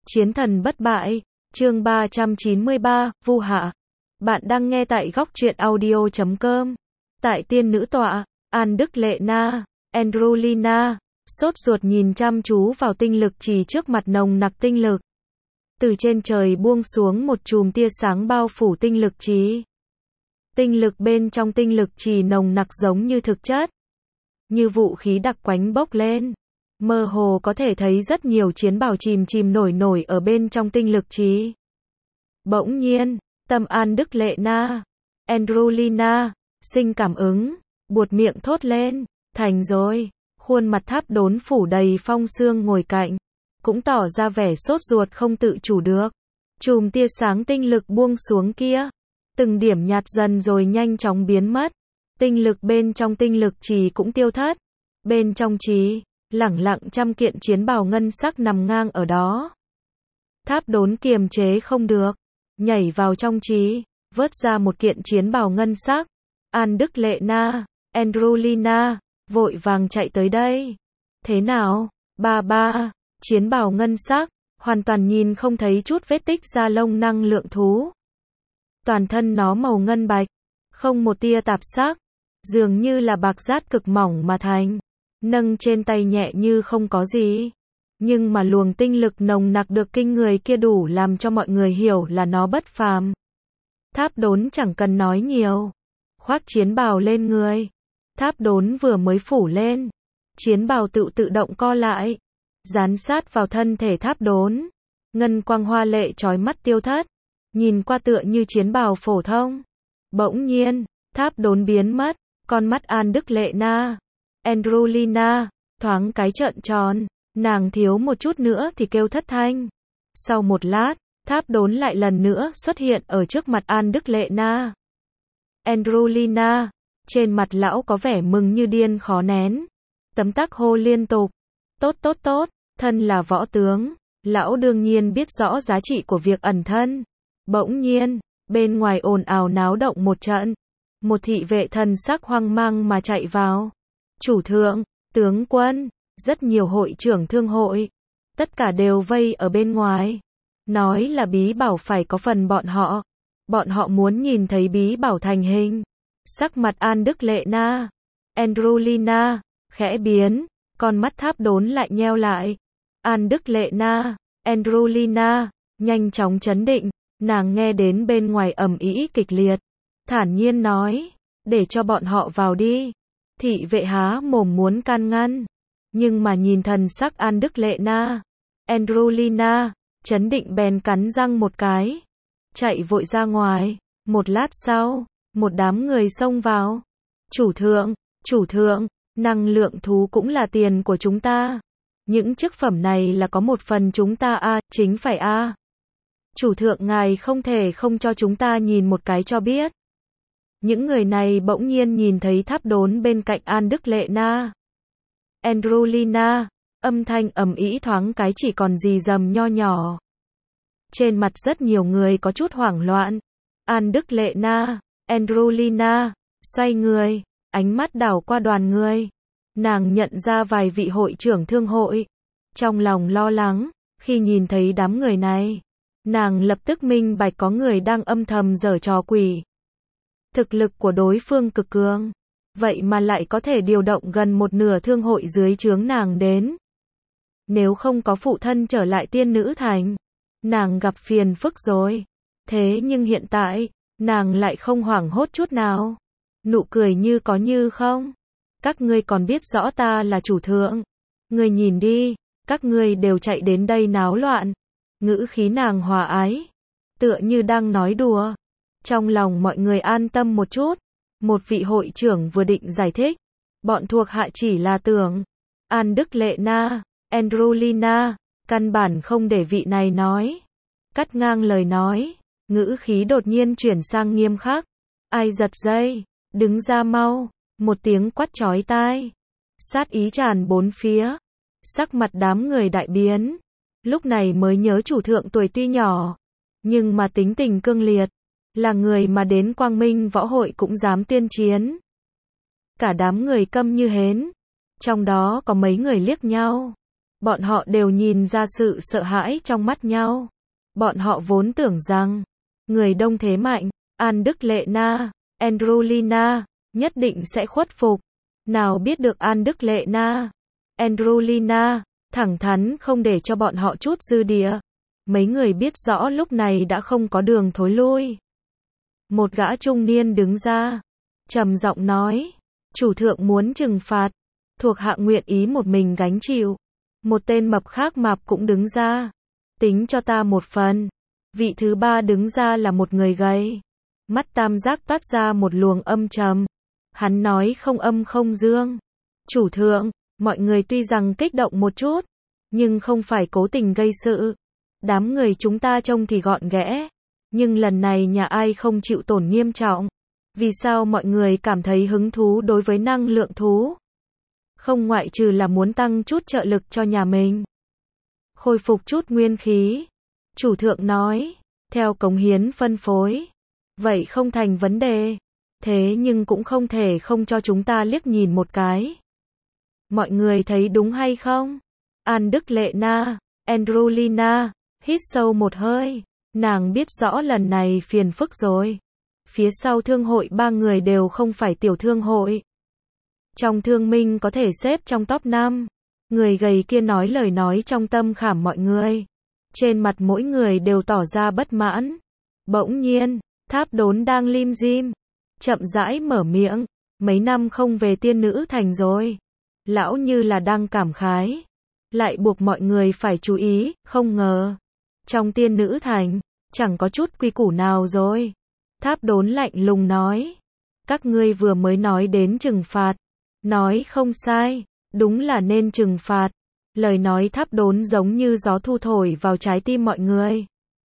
Chiến thần bất bại, chương 393, Vu Hạ. Bạn đang nghe tại góc truyện audio.com. Tại tiên nữ tọa, An Đức Lệ Na, Androlina, sốt ruột nhìn chăm chú vào tinh lực trì trước mặt nồng nặc tinh lực. Từ trên trời buông xuống một chùm tia sáng bao phủ tinh lực trì. Tinh lực bên trong tinh lực trì nồng nặc giống như thực chất, như vũ khí đặc quánh bốc lên. Mơ hồ có thể thấy rất nhiều chiến bào chìm chìm nổi nổi ở bên trong tinh lực trì. Bỗng nhiên, tâm An Đức Lệ Na, Androlina, sinh cảm ứng, buột miệng thốt lên, thành rồi. Khuôn mặt Tháp Đốn phủ đầy phong sương ngồi cạnh, cũng tỏ ra vẻ sốt ruột không tự chủ được. Chùm tia sáng tinh lực buông xuống kia, từng điểm nhạt dần rồi nhanh chóng biến mất. Tinh lực bên trong tinh lực trì cũng tiêu thất. Bên trong trì, lẳng lặng trăm kiện chiến bào ngân sắc nằm ngang ở đó. Tháp Đốn kiềm chế không được, nhảy vào trong trì, vớt ra một kiện chiến bào ngân sắc. An Đức Lệ Na, Androlina, vội vàng chạy tới đây. Thế nào, ba, chiến bào ngân sắc, hoàn toàn nhìn không thấy chút vết tích da lông năng lượng thú. Toàn thân nó màu ngân bạch, không một tia tạp sắc, dường như là bạc rát cực mỏng mà thành. Nâng trên tay nhẹ như không có gì. Nhưng mà luồng tinh lực nồng nặc được kinh người kia đủ làm cho mọi người hiểu là nó bất phàm. Tháp Đốn chẳng cần nói nhiều, khoác chiến bào lên người. Tháp Đốn vừa mới phủ lên, chiến bào tự động co lại, dán sát vào thân thể Tháp Đốn. Ngân quang hoa lệ chói mắt tiêu thất, nhìn qua tựa như chiến bào phổ thông. Bỗng nhiên, Tháp Đốn biến mất, con mắt An Đức Lệ Na, Androlina, thoáng cái trợn tròn, nàng thiếu một chút nữa thì kêu thất thanh. Sau một lát, Tháp Đốn lại lần nữa xuất hiện ở trước mặt An Đức Lệ Na. Androlina, trên mặt lão có vẻ mừng như điên khó nén. Tấm tắc hô liên tục. Tốt, thân là võ tướng, lão đương nhiên biết rõ giá trị của việc ẩn thân. Bỗng nhiên, bên ngoài ồn ào náo động một trận. Một thị vệ thần sắc hoang mang mà chạy vào. Chủ thượng, tướng quân, rất nhiều hội trưởng thương hội, tất cả đều vây ở bên ngoài. Nói là bí bảo phải có phần bọn họ. Bọn họ muốn nhìn thấy bí bảo thành hình. Sắc mặt An Đức Lệ Na, Androlina, khẽ biến, con mắt Tháp Đốn lại nheo lại. An Đức Lệ Na, Androlina, nhanh chóng chấn định, nàng nghe đến bên ngoài ầm ĩ kịch liệt. Thản nhiên nói, để cho bọn họ vào đi. Thị vệ há mồm muốn can ngăn, nhưng mà nhìn thần sắc An Đức Lệ Na, Androlina, chấn định bèn cắn răng một cái, chạy vội ra ngoài. Một lát sau, một đám người xông vào. Chủ thượng, năng lượng thú cũng là tiền của chúng ta. Những chức phẩm này là có một phần chúng ta chính phải Chủ thượng ngài không thể không cho chúng ta nhìn một cái cho biết. Những người này bỗng nhiên nhìn thấy Tháp Đốn bên cạnh An Đức Lệ Na, Androlina, âm thanh ầm ĩ thoáng cái chỉ còn rì rầm nho nhỏ. Trên mặt rất nhiều người có chút hoảng loạn. An Đức Lệ Na, Androlina, xoay người, ánh mắt đảo qua đoàn người. Nàng nhận ra vài vị hội trưởng thương hội. Trong lòng lo lắng, khi nhìn thấy đám người này, nàng lập tức minh bạch có người đang âm thầm giở trò quỷ. Thực lực của đối phương cực cường, vậy mà lại có thể điều động gần một nửa thương hội dưới trướng nàng đến. Nếu không có phụ thân trở lại tiên nữ thành, nàng gặp phiền phức rồi. Thế nhưng hiện tại, nàng lại không hoảng hốt chút nào. Nụ cười như có như không. Các ngươi còn biết rõ ta là chủ thượng. Ngươi nhìn đi, các ngươi đều chạy đến đây náo loạn. Ngữ khí nàng hòa ái, tựa như đang nói đùa. Trong lòng mọi người an tâm một chút. Một vị hội trưởng vừa định giải thích, bọn thuộc hạ chỉ là tưởng. An Đức Lệ Na, Androlina, căn bản không để vị này nói. Cắt ngang lời nói, ngữ khí đột nhiên chuyển sang nghiêm khắc. Ai giật dây, đứng ra mau. Một tiếng quát chói tai, sát ý tràn bốn phía. Sắc mặt đám người đại biến. Lúc này mới nhớ chủ thượng tuổi tuy nhỏ, nhưng mà tính tình cương liệt. Là người mà đến Quang Minh Võ Hội cũng dám tiên chiến. Cả đám người câm như hến. Trong đó có mấy người liếc nhau. Bọn họ đều nhìn ra sự sợ hãi trong mắt nhau. Bọn họ vốn tưởng rằng, người đông thế mạnh, An Đức Lệ Na, Androlina, nhất định sẽ khuất phục. Nào biết được An Đức Lệ Na, Androlina, thẳng thắn không để cho bọn họ chút dư địa. Mấy người biết rõ lúc này đã không có đường thối lui. Một gã trung niên đứng ra, trầm giọng nói, chủ thượng muốn trừng phạt, thuộc hạ nguyện ý một mình gánh chịu. Một tên mập khác mạp cũng đứng ra, tính cho ta một phần. Vị thứ ba đứng ra là một người gầy, mắt tam giác toát ra một luồng âm trầm. Hắn nói không âm không dương, chủ thượng, mọi người tuy rằng kích động một chút, nhưng không phải cố tình gây sự. Đám người chúng ta trông thì gọn ghẽ, nhưng lần này nhà ai không chịu tổn nghiêm trọng. Vì sao mọi người cảm thấy hứng thú đối với năng lượng thú? Không ngoại trừ là muốn tăng chút trợ lực cho nhà mình, khôi phục chút nguyên khí. Chủ thượng nói, theo cống hiến phân phối, vậy không thành vấn đề. Thế nhưng cũng không thể không cho chúng ta liếc nhìn một cái. Mọi người thấy đúng hay không? An Đức Lệ Na, Androlina, hít sâu một hơi. Nàng biết rõ lần này phiền phức rồi. Phía sau thương hội ba người đều không phải tiểu thương hội. Trong thương minh có thể xếp trong top 5. Người gầy kia nói lời nói trong tâm khảm mọi người. Trên mặt mỗi người đều tỏ ra bất mãn. Bỗng nhiên, Tháp Đốn đang lim dim, chậm rãi mở miệng. Mấy năm không về tiên nữ thành rồi. Lão như là đang cảm khái. Lại buộc mọi người phải chú ý, không ngờ. Trong tiên nữ thành, chẳng có chút quy củ nào rồi. Tháp Đốn lạnh lùng nói. Các ngươi vừa mới nói đến trừng phạt. Nói không sai, đúng là nên trừng phạt. Lời nói Tháp Đốn giống như gió thu thổi vào trái tim mọi người.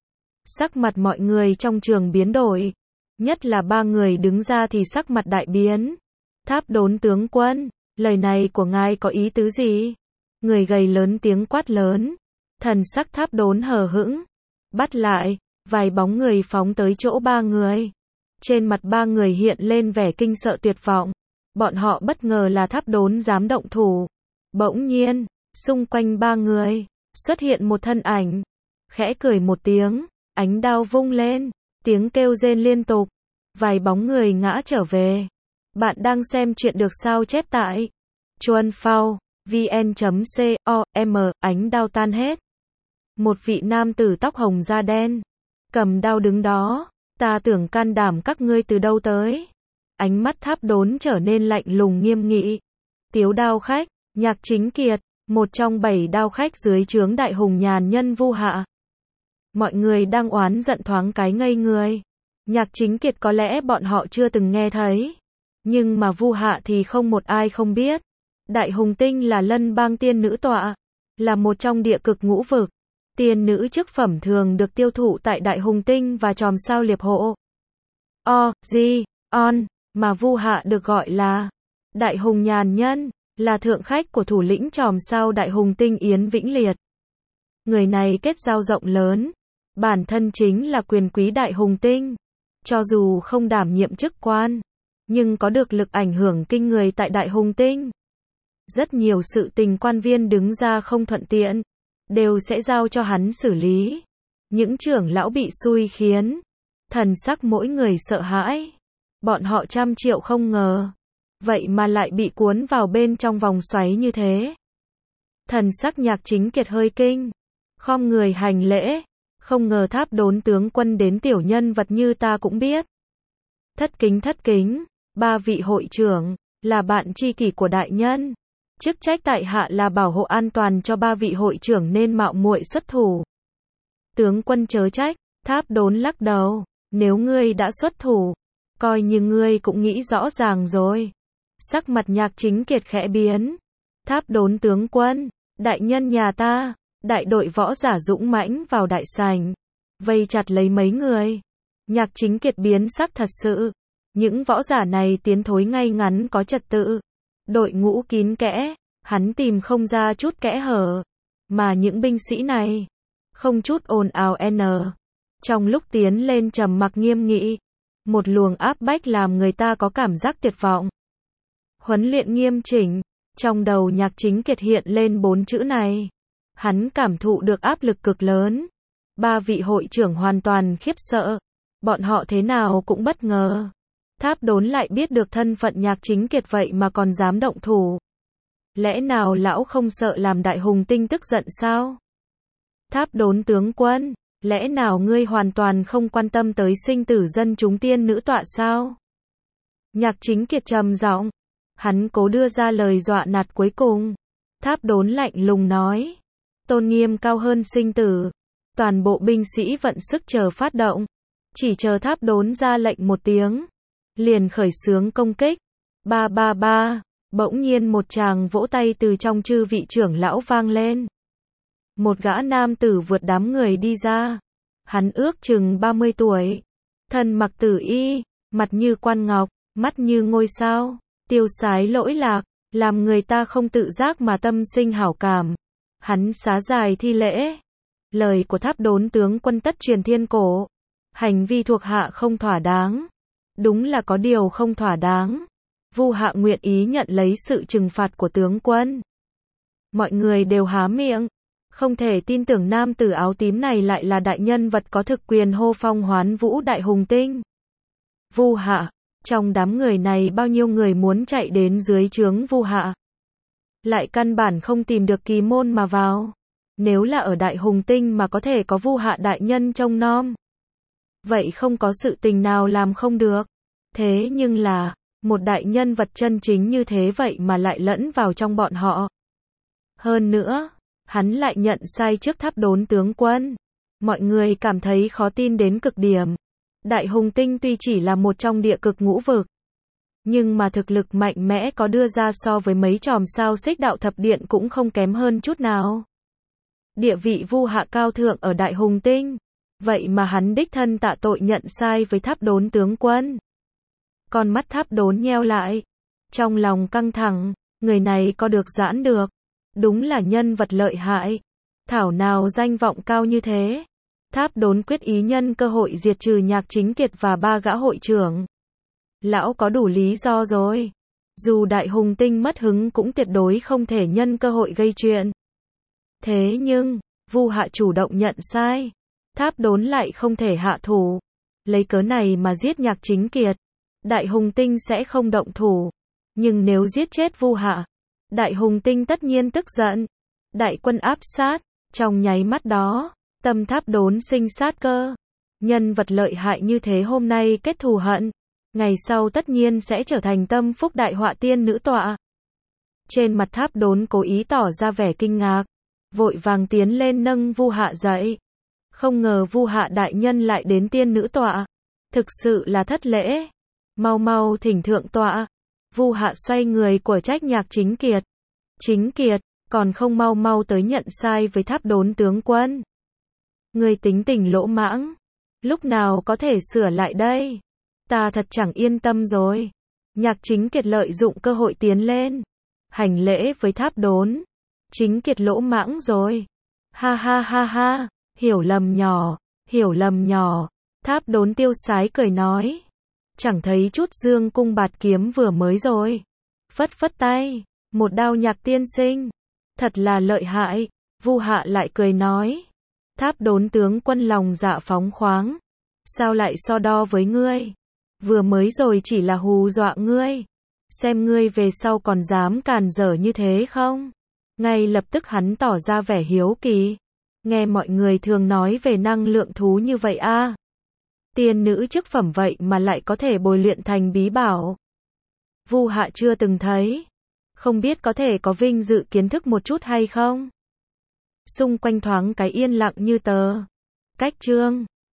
Sắc mặt mọi người trong trường biến đổi. Nhất là ba người đứng ra thì sắc mặt đại biến. Tháp Đốn tướng quân, lời này của ngài có ý tứ gì? Người gầy lớn tiếng quát lớn. Thần sắc Tháp Đốn hờ hững. Bắt lại, vài bóng người phóng tới chỗ ba người. Trên mặt ba người hiện lên vẻ kinh sợ tuyệt vọng. Bọn họ bất ngờ là Tháp Đốn dám động thủ. Bỗng nhiên, xung quanh ba người, xuất hiện một thân ảnh. Khẽ cười một tiếng, ánh đao vung lên, tiếng kêu rên liên tục. Vài bóng người ngã trở về. Bạn đang xem chuyện được sao chép tại Chuan Phao, vn.com, ánh đao tan hết. Một vị nam tử tóc hồng da đen, cầm đao đứng đó. Ta tưởng can đảm các ngươi từ đâu tới. Ánh mắt Tháp Đốn trở nên lạnh lùng nghiêm nghị. Tiếu đao khách, Nhạc Chính Kiệt, một trong 7 đao khách dưới trướng đại hùng nhàn nhân Vu Hạ. Mọi người đang oán giận thoáng cái ngây người. Nhạc Chính Kiệt có lẽ bọn họ chưa từng nghe thấy. Nhưng mà Vu Hạ thì không một ai không biết. Đại Hùng Tinh là lân bang tiên nữ tọa. Là một trong địa cực ngũ vực. Tiên nữ chức phẩm thường được tiêu thụ tại Đại Hùng Tinh và Chòm Sao Liệp Hộ. Mà Vu Hạ được gọi là Đại Hùng Nhàn Nhân, là thượng khách của thủ lĩnh Chòm Sao Đại Hùng Tinh Yến Vĩnh Liệt. Người này kết giao rộng lớn, bản thân chính là quyền quý Đại Hùng Tinh. Cho dù không đảm nhiệm chức quan, nhưng có được lực ảnh hưởng kinh người tại Đại Hùng Tinh. Rất nhiều sự tình quan viên đứng ra không thuận tiện, đều sẽ giao cho hắn xử lý. Những trưởng lão bị xui khiến, thần sắc mỗi người sợ hãi. Bọn họ 100 triệu không ngờ, vậy mà lại bị cuốn vào bên trong vòng xoáy như thế. Thần sắc Nhạc Chính Kiệt hơi kinh, khom người hành lễ. Không ngờ Tháp Đốn tướng quân đến tiểu nhân vật như ta cũng biết. Thất kính, ba vị hội trưởng, là bạn tri kỷ của đại nhân. Chức trách tại hạ là bảo hộ an toàn cho ba vị hội trưởng nên mạo muội xuất thủ. Tướng quân chớ trách, Tháp Đốn lắc đầu, nếu ngươi đã xuất thủ, coi như ngươi cũng nghĩ rõ ràng rồi. Sắc mặt Nhạc Chính Kiệt khẽ biến. Tháp Đốn tướng quân, đại nhân nhà ta, đại đội võ giả dũng mãnh vào đại sảnh, vây chặt lấy mấy người. Nhạc Chính Kiệt biến sắc thật sự. Những võ giả này tiến thối ngay ngắn có trật tự. Đội ngũ kín kẽ, hắn tìm không ra chút kẽ hở. Mà những binh sĩ này, không chút ồn ào trong lúc tiến lên trầm mặc nghiêm nghị. Một luồng áp bách làm người ta có cảm giác tuyệt vọng. Huấn luyện nghiêm chỉnh, trong đầu Nhạc Chính Kiệt hiện lên 4 chữ này. Hắn cảm thụ được áp lực cực lớn. Ba vị hội trưởng hoàn toàn khiếp sợ. Bọn họ thế nào cũng bất ngờ. Tháp Đốn lại biết được thân phận Nhạc Chính Kiệt vậy mà còn dám động thủ. Lẽ nào lão không sợ làm Đại Hùng Tinh tức giận sao? Tháp Đốn tướng quân, lẽ nào ngươi hoàn toàn không quan tâm tới sinh tử dân chúng tiên nữ tọa sao? Nhạc Chính Kiệt trầm giọng, hắn cố đưa ra lời dọa nạt cuối cùng. Tháp Đốn lạnh lùng nói, tôn nghiêm cao hơn sinh tử. Toàn bộ binh sĩ vận sức chờ phát động, chỉ chờ Tháp Đốn ra lệnh một tiếng, liền khởi xướng công kích. Ba ba ba, bỗng nhiên một tràng vỗ tay từ trong chư vị trưởng lão vang lên. Một gã nam tử vượt đám người đi ra. Hắn ước chừng 30 tuổi, thân mặc tử y, mặt như quan ngọc, mắt như ngôi sao, tiêu sái lỗi lạc, làm người ta không tự giác mà tâm sinh hảo cảm. Hắn xá dài thi lễ. Lời của Tháp Đốn tướng quân tất truyền thiên cổ. Hành vi thuộc hạ không thỏa đáng. Đúng là có điều không thỏa đáng. Vu hạ nguyện ý nhận lấy sự trừng phạt của tướng quân. Mọi người đều há miệng. Không thể tin tưởng nam tử áo tím này lại là đại nhân vật có thực quyền hô phong hoán vũ Đại Hùng Tinh. Vu hạ, trong đám người này bao nhiêu người muốn chạy đến dưới trướng Vu hạ. Lại căn bản không tìm được kỳ môn mà vào. Nếu là ở Đại Hùng Tinh mà có thể có Vu hạ đại nhân trông nom. Vậy không có sự tình nào làm không được. Thế nhưng là, một đại nhân vật chân chính như thế vậy mà lại lẫn vào trong bọn họ. Hơn nữa, hắn lại nhận sai trước Tháp Đốn tướng quân. Mọi người cảm thấy khó tin đến cực điểm. Đại Hùng Tinh tuy chỉ là một trong địa cực ngũ vực, nhưng mà thực lực mạnh mẽ có đưa ra so với mấy chòm sao xích đạo thập điện cũng không kém hơn chút nào. Địa vị Vu hạ cao thượng ở Đại Hùng Tinh. Vậy mà hắn đích thân tạ tội nhận sai với Tháp Đốn tướng quân. Con mắt Tháp Đốn nheo lại. Trong lòng căng thẳng, người này có được giãn được. Đúng là nhân vật lợi hại. Thảo nào danh vọng cao như thế. Tháp Đốn quyết ý nhân cơ hội diệt trừ Nhạc Chính Kiệt và ba gã hội trưởng. Lão có đủ lý do rồi. Dù Đại Hùng Tinh mất hứng cũng tuyệt đối không thể nhân cơ hội gây chuyện. Thế nhưng, Vu hạ chủ động nhận sai. Tháp Đốn lại không thể hạ thủ. Lấy cớ này mà giết Nhạc Chính Kiệt. Đại Hùng Tinh sẽ không động thủ. Nhưng nếu giết chết Vu hạ, Đại Hùng Tinh tất nhiên tức giận. Đại quân áp sát. Trong nháy mắt đó, tâm Tháp Đốn sinh sát cơ. Nhân vật lợi hại như thế hôm nay kết thù hận. Ngày sau tất nhiên sẽ trở thành tâm phúc đại họa tiên nữ tọa. Trên mặt Tháp Đốn cố ý tỏ ra vẻ kinh ngạc. Vội vàng tiến lên nâng Vu hạ dậy. Không ngờ Vu hạ đại nhân lại đến tiên nữ tọa. Thực sự là thất lễ. Mau mau thỉnh thượng tọa. Vu hạ xoay người của trách Nhạc Chính Kiệt. Chính Kiệt, còn không mau mau tới nhận sai với Tháp Đốn tướng quân. Người tính tình lỗ mãng. Lúc nào có thể sửa lại đây? Ta thật chẳng yên tâm rồi. Nhạc Chính Kiệt lợi dụng cơ hội tiến lên. Hành lễ với Tháp Đốn. Chính Kiệt lỗ mãng rồi. Ha ha ha ha. Hiểu lầm nhỏ. Hiểu lầm nhỏ. Tháp Đốn tiêu sái cười nói. Chẳng thấy chút dương cung bạt kiếm vừa mới rồi. Phất phất tay. Một đao Nhạc tiên sinh. Thật là lợi hại. Vu hạ lại cười nói. Tháp Đốn tướng quân lòng dạ phóng khoáng. Sao lại so đo với ngươi? Vừa mới rồi chỉ là hù dọa ngươi. Xem ngươi về sau còn dám càn rỡ như thế không? Ngay lập tức hắn tỏ ra vẻ hiếu kỳ. Nghe mọi người thường nói về năng lượng thú như vậy a. Tiên nữ chức phẩm vậy mà lại có thể bồi luyện thành bí bảo. Vu hạ chưa từng thấy. Không biết có thể có vinh dự kiến thức một chút hay không? Xung quanh thoáng cái yên lặng như tờ. Cách chương